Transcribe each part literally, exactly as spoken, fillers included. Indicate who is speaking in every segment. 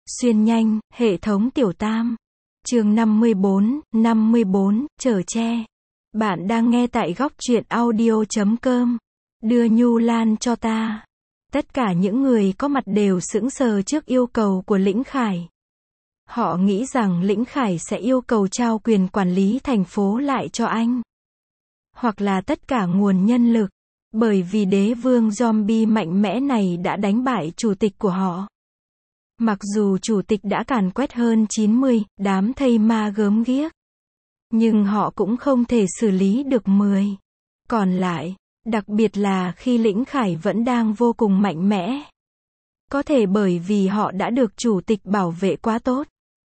Speaker 1: Xuyên nhanh, hệ thống tiểu tam. Chương năm mươi bốn, năm mươi bốn, chở che. Bạn đang nghe tại góc truyện audio chấm com. Đưa Nhu Lan cho ta. Tất cả những người có mặt đều sững sờ trước yêu cầu của Lĩnh Khải. Họ nghĩ rằng Lĩnh Khải sẽ yêu cầu trao quyền quản lý thành phố lại cho anh. Hoặc là tất cả nguồn nhân lực. Bởi vì đế vương zombie mạnh mẽ này đã đánh bại chủ tịch của họ. Mặc dù chủ tịch đã càn quét hơn chín mươi đám thây ma gớm ghiếc. Nhưng họ cũng không thể xử lý được mười. Còn lại, đặc biệt là khi Lĩnh Khải vẫn đang vô cùng mạnh mẽ. Có thể bởi vì họ đã được chủ tịch bảo vệ quá tốt.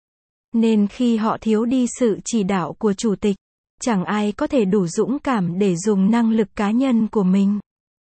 Speaker 1: Nên khi họ thiếu đi sự chỉ đạo của chủ tịch, chẳng ai có thể đủ dũng cảm để dùng năng lực cá nhân của mình.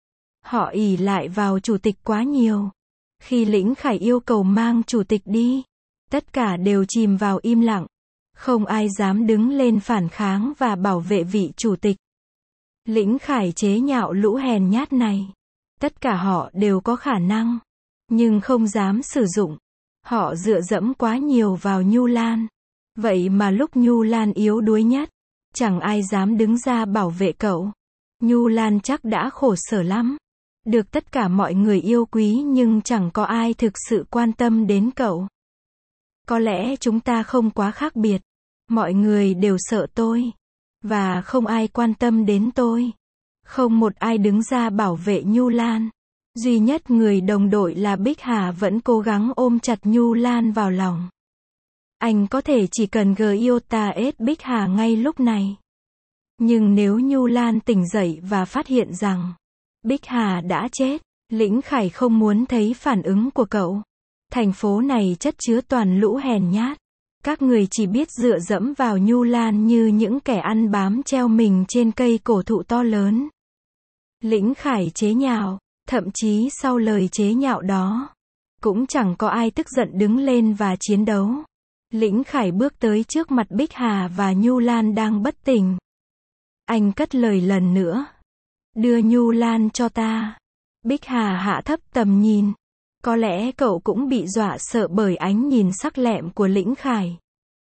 Speaker 1: Họ ỷ lại vào chủ tịch quá nhiều. Khi Lĩnh Khải yêu cầu mang chủ tịch đi, tất cả đều chìm vào im lặng. Không ai dám đứng lên phản kháng và bảo vệ vị chủ tịch. Lĩnh Khải chế nhạo lũ hèn nhát này. Tất cả họ đều có khả năng, nhưng không dám sử dụng. Họ dựa dẫm quá nhiều vào Nhu Lan. Vậy mà lúc Nhu Lan yếu đuối nhất, chẳng ai dám đứng ra bảo vệ cậu. Nhu Lan chắc đã khổ sở lắm. Được tất cả mọi người yêu quý nhưng chẳng có ai thực sự quan tâm đến cậu. Có lẽ chúng ta không quá khác biệt. Mọi người đều sợ tôi. Và không ai quan tâm đến tôi. Không một ai đứng ra bảo vệ Nhu Lan. Duy nhất người đồng đội là Bích Hà vẫn cố gắng ôm chặt Nhu Lan vào lòng. Anh có thể chỉ cần Giota ết Bích Hà ngay lúc này. Nhưng nếu Nhu Lan tỉnh dậy và phát hiện rằng Bích Hà đã chết, Lĩnh Khải không muốn thấy phản ứng của cậu. Thành phố này chất chứa toàn lũ hèn nhát. Các người chỉ biết dựa dẫm vào Nhu Lan như những kẻ ăn bám treo mình trên cây cổ thụ to lớn. Lĩnh Khải chế nhạo, thậm chí sau lời chế nhạo đó, cũng chẳng có ai tức giận đứng lên và chiến đấu. Lĩnh Khải bước tới trước mặt Bích Hà và Nhu Lan đang bất tỉnh. Anh cất lời lần nữa. Đưa Nhu Lan cho ta. Bích Hà hạ thấp tầm nhìn. Có lẽ cậu cũng bị dọa sợ bởi ánh nhìn sắc lẹm của Lĩnh Khải.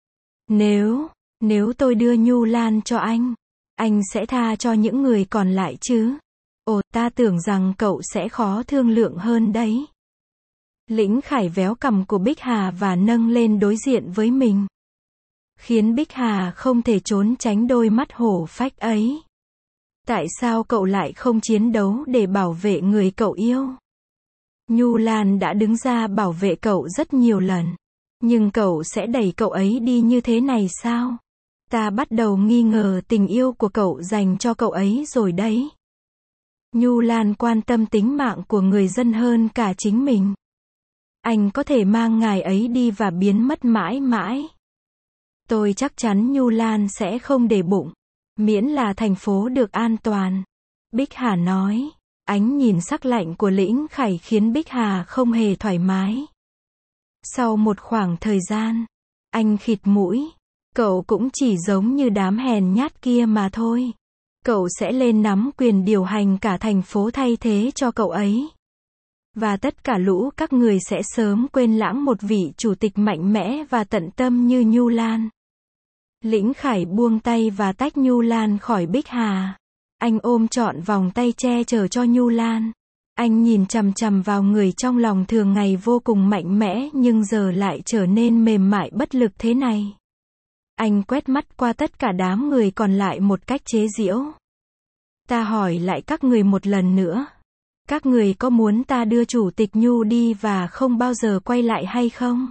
Speaker 1: Nếu, nếu tôi đưa Nhu Lan cho anh, anh sẽ tha cho những người còn lại chứ? Ồ, ta tưởng rằng cậu sẽ khó thương lượng hơn đấy. Lĩnh Khải véo cằm của Bích Hà và nâng lên đối diện với mình. Khiến Bích Hà không thể trốn tránh đôi mắt hổ phách ấy. Tại sao cậu lại không chiến đấu để bảo vệ người cậu yêu? Nhu Lan đã đứng ra bảo vệ cậu rất nhiều lần. Nhưng cậu sẽ đẩy cậu ấy đi như thế này sao? Ta bắt đầu nghi ngờ tình yêu của cậu dành cho cậu ấy rồi đấy. Nhu Lan quan tâm tính mạng của người dân hơn cả chính mình. Anh có thể mang ngài ấy đi và biến mất mãi mãi. Tôi chắc chắn Nhu Lan sẽ không để bụng. Miễn là thành phố được an toàn. Bích Hà nói. Ánh nhìn sắc lạnh của Lĩnh Khải khiến Bích Hà không hề thoải mái. Sau một khoảng thời gian, anh khịt mũi. Cậu cũng chỉ giống như đám hèn nhát kia mà thôi. Cậu sẽ lên nắm quyền điều hành cả thành phố thay thế cho cậu ấy. Và tất cả lũ các người sẽ sớm quên lãng một vị chủ tịch mạnh mẽ và tận tâm như Nhu Lan. Lĩnh Khải buông tay và tách Nhu Lan khỏi Bích Hà. Anh ôm trọn vòng tay che chở cho Nhu Lan. Anh nhìn chằm chằm vào người trong lòng thường ngày vô cùng mạnh mẽ nhưng giờ lại trở nên mềm mại bất lực thế này. Anh quét mắt qua tất cả đám người còn lại một cách chế giễu. Ta hỏi lại các người một lần nữa. Các người có muốn ta đưa chủ tịch Nhu đi và không bao giờ quay lại hay không?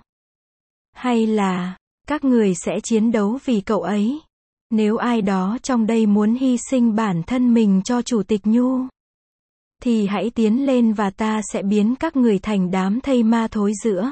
Speaker 1: Hay là các người sẽ chiến đấu vì cậu ấy? Nếu ai đó trong đây muốn hy sinh bản thân mình cho chủ tịch Nhu, thì hãy tiến lên và ta sẽ biến các người thành đám thây ma thối rữa.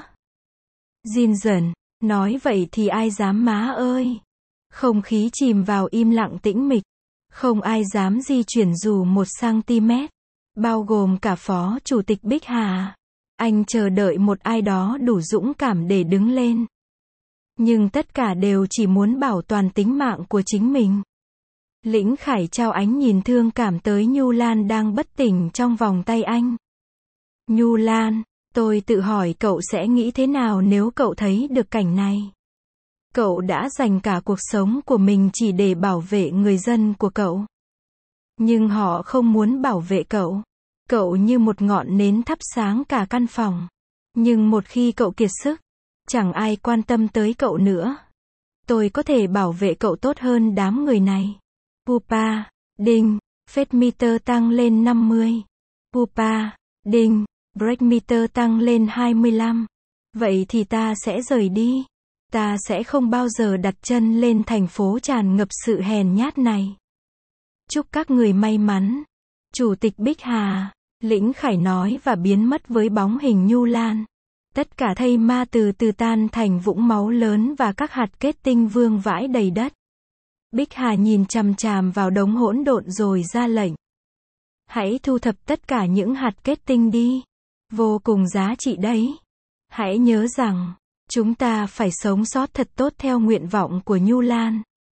Speaker 1: Jin dần, nói vậy thì ai dám má ơi. Không khí chìm vào im lặng tĩnh mịch. Không ai dám di chuyển dù một cm. Bao gồm cả phó chủ tịch Bích Hà. Anh chờ đợi một ai đó đủ dũng cảm để đứng lên. Nhưng tất cả đều chỉ muốn bảo toàn tính mạng của chính mình. Lĩnh Khải trao ánh nhìn thương cảm tới Nhu Lan đang bất tỉnh trong vòng tay anh. Nhu Lan, Tôi tự hỏi cậu sẽ nghĩ thế nào nếu cậu thấy được cảnh này. Cậu đã dành cả cuộc sống của mình chỉ để bảo vệ người dân của cậu. Nhưng họ không muốn bảo vệ cậu. Cậu như một ngọn nến thắp sáng cả căn phòng. Nhưng một khi cậu kiệt sức, chẳng ai quan tâm tới cậu nữa. Tôi có thể bảo vệ cậu tốt hơn đám người này. Pupa, đinh, Fed meter tăng lên năm mươi. Pupa, đinh, Break meter tăng lên hai mươi lăm. Vậy thì ta sẽ rời đi. Ta sẽ không bao giờ đặt chân lên thành phố tràn ngập sự hèn nhát này. Chúc các người may mắn. Chủ tịch Bích Hà, Lĩnh Khải nói và biến mất với bóng hình Nhu Lan. Tất cả thây ma từ từ tan thành vũng máu lớn và các hạt kết tinh vương vãi đầy đất. Bích Hà nhìn chằm chằm vào đống hỗn độn rồi ra lệnh. Hãy thu thập tất cả những hạt kết tinh đi. Vô cùng giá trị đấy. Hãy nhớ rằng, chúng ta phải sống sót thật tốt theo nguyện vọng của Nhu Lan.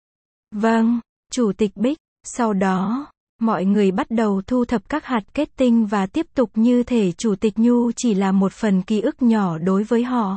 Speaker 1: Vâng, Chủ tịch Bích. Sau đó, mọi người bắt đầu thu thập các hạt kết tinh và tiếp tục như thể Chủ tịch Nhu chỉ là một phần ký ức nhỏ đối với họ.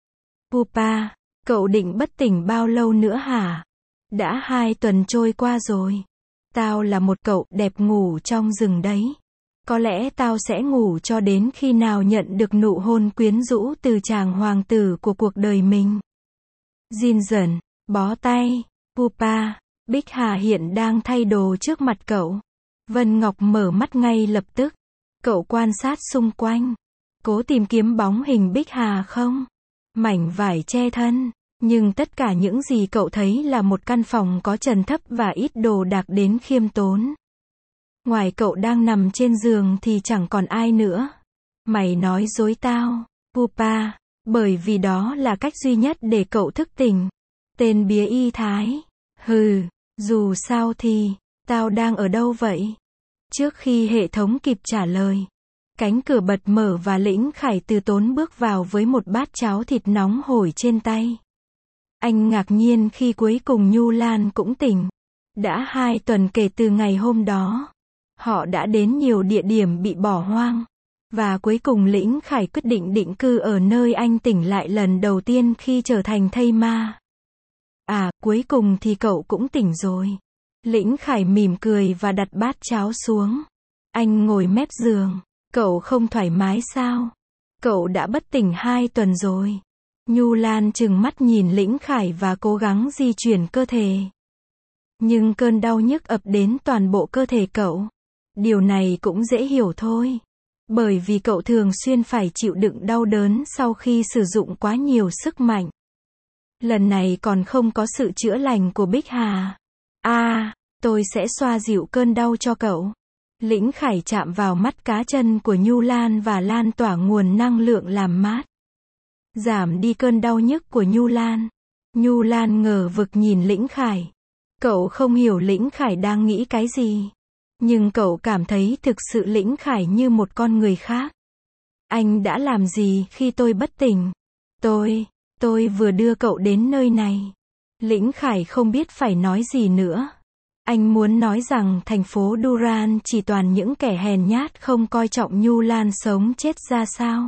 Speaker 1: Pupa, cậu định bất tỉnh bao lâu nữa hả? Đã hai tuần trôi qua rồi. Tao là một cậu đẹp ngủ trong rừng đấy. Có lẽ tao sẽ ngủ cho đến khi nào nhận được nụ hôn quyến rũ từ chàng hoàng tử của cuộc đời mình. Jin dần, bó tay, Pupa, Bích Hà hiện đang thay đồ trước mặt cậu. Vân Ngọc mở mắt ngay lập tức. Cậu quan sát xung quanh. Cố tìm kiếm bóng hình Bích Hà không? Mảnh vải che thân. Nhưng tất cả những gì cậu thấy là một căn phòng có trần thấp và ít đồ đạc đến khiêm tốn. Ngoài cậu đang nằm trên giường thì chẳng còn ai nữa. Mày nói dối tao, Pupa, bởi vì đó là cách duy nhất để cậu thức tỉnh. Tên bía y thái. Hừ, dù sao thì, tao đang ở đâu vậy? Trước khi hệ thống kịp trả lời, cánh cửa bật mở và Lĩnh Khải từ tốn bước vào với một bát cháo thịt nóng hổi trên tay. Anh ngạc nhiên khi cuối cùng Nhu Lan cũng tỉnh. Đã hai tuần kể từ ngày hôm đó. Họ đã đến nhiều địa điểm bị bỏ hoang. Và cuối cùng Lĩnh Khải quyết định định cư ở nơi anh tỉnh lại lần đầu tiên khi trở thành thây ma. À, cuối cùng thì cậu cũng tỉnh rồi. Lĩnh Khải mỉm cười và đặt bát cháo xuống. Anh ngồi mép giường. Cậu không thoải mái sao? Cậu đã bất tỉnh hai tuần rồi. Nhu Lan trừng mắt nhìn Lĩnh Khải và cố gắng di chuyển cơ thể. Nhưng cơn đau nhức ập đến toàn bộ cơ thể cậu. Điều này cũng dễ hiểu thôi. Bởi vì cậu thường xuyên phải chịu đựng đau đớn sau khi sử dụng quá nhiều sức mạnh. Lần này còn không có sự chữa lành của Bích Hà. À, tôi sẽ xoa dịu cơn đau cho cậu. Lĩnh Khải chạm vào mắt cá chân của Nhu Lan và lan tỏa nguồn năng lượng làm mát. Giảm đi cơn đau nhức của Nhu Lan. Nhu Lan ngờ vực nhìn Lĩnh Khải. Cậu không hiểu Lĩnh Khải đang nghĩ cái gì. Nhưng cậu cảm thấy thực sự Lĩnh Khải như một con người khác. Anh đã làm gì khi tôi bất tỉnh? Tôi, tôi vừa đưa cậu đến nơi này. Lĩnh Khải không biết phải nói gì nữa. Anh muốn nói rằng thành phố Duran chỉ toàn những kẻ hèn nhát không coi trọng Nhu Lan sống chết ra sao.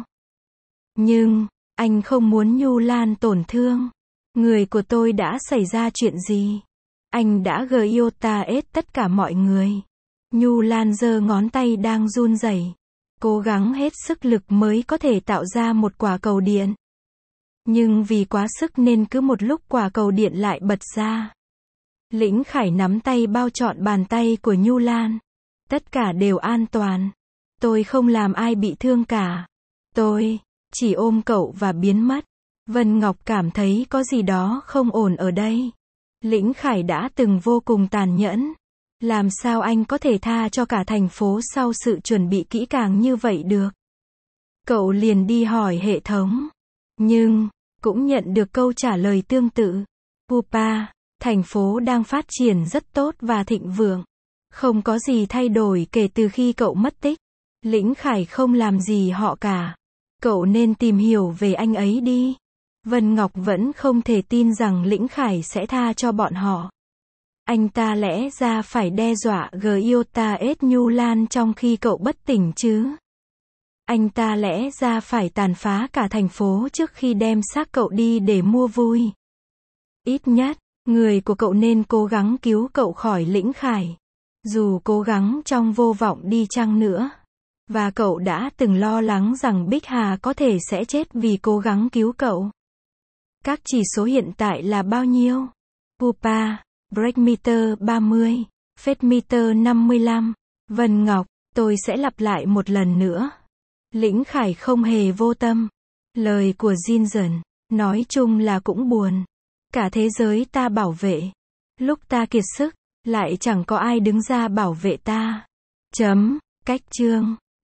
Speaker 1: Nhưng, anh không muốn Nhu Lan tổn thương. Người của tôi đã xảy ra chuyện gì? Anh đã giota ết tất cả mọi người. Nhu Lan giơ ngón tay đang run rẩy, cố gắng hết sức lực mới có thể tạo ra một quả cầu điện. Nhưng vì quá sức nên cứ một lúc quả cầu điện lại bật ra. Lĩnh Khải nắm tay bao trọn bàn tay của Nhu Lan. Tất cả đều an toàn. Tôi không làm ai bị thương cả. Tôi chỉ ôm cậu và biến mất. Vân Ngọc cảm thấy có gì đó không ổn ở đây. Lĩnh Khải đã từng vô cùng tàn nhẫn. Làm sao anh có thể tha cho cả thành phố sau sự chuẩn bị kỹ càng như vậy được? Cậu liền đi hỏi hệ thống. Nhưng, cũng nhận được câu trả lời tương tự. Pupa, thành phố đang phát triển rất tốt và thịnh vượng. Không có gì thay đổi kể từ khi cậu mất tích. Lĩnh Khải không làm gì họ cả. Cậu nên tìm hiểu về anh ấy đi. Vân Ngọc vẫn không thể tin rằng Lĩnh Khải sẽ tha cho bọn họ. Anh ta lẽ ra phải đe dọa giota ết Nhu Lan trong khi cậu bất tỉnh chứ. Anh ta lẽ ra phải tàn phá cả thành phố trước khi đem xác cậu đi để mua vui. Ít nhất, người của cậu nên cố gắng cứu cậu khỏi Lĩnh Khải. Dù cố gắng trong vô vọng đi chăng nữa. Và cậu đã từng lo lắng rằng Bích Hà có thể sẽ chết vì cố gắng cứu cậu. Các chỉ số hiện tại là bao nhiêu? Pupa, Breakmeter ba mươi, Faithmeter năm mươi lăm. Vân Ngọc, tôi sẽ lặp lại một lần nữa. Lĩnh Khải không hề vô tâm. Lời của Jinzen, nói chung là cũng buồn. Cả thế giới ta bảo vệ. Lúc ta kiệt sức, lại chẳng có ai đứng ra bảo vệ ta. Chấm, cách chương.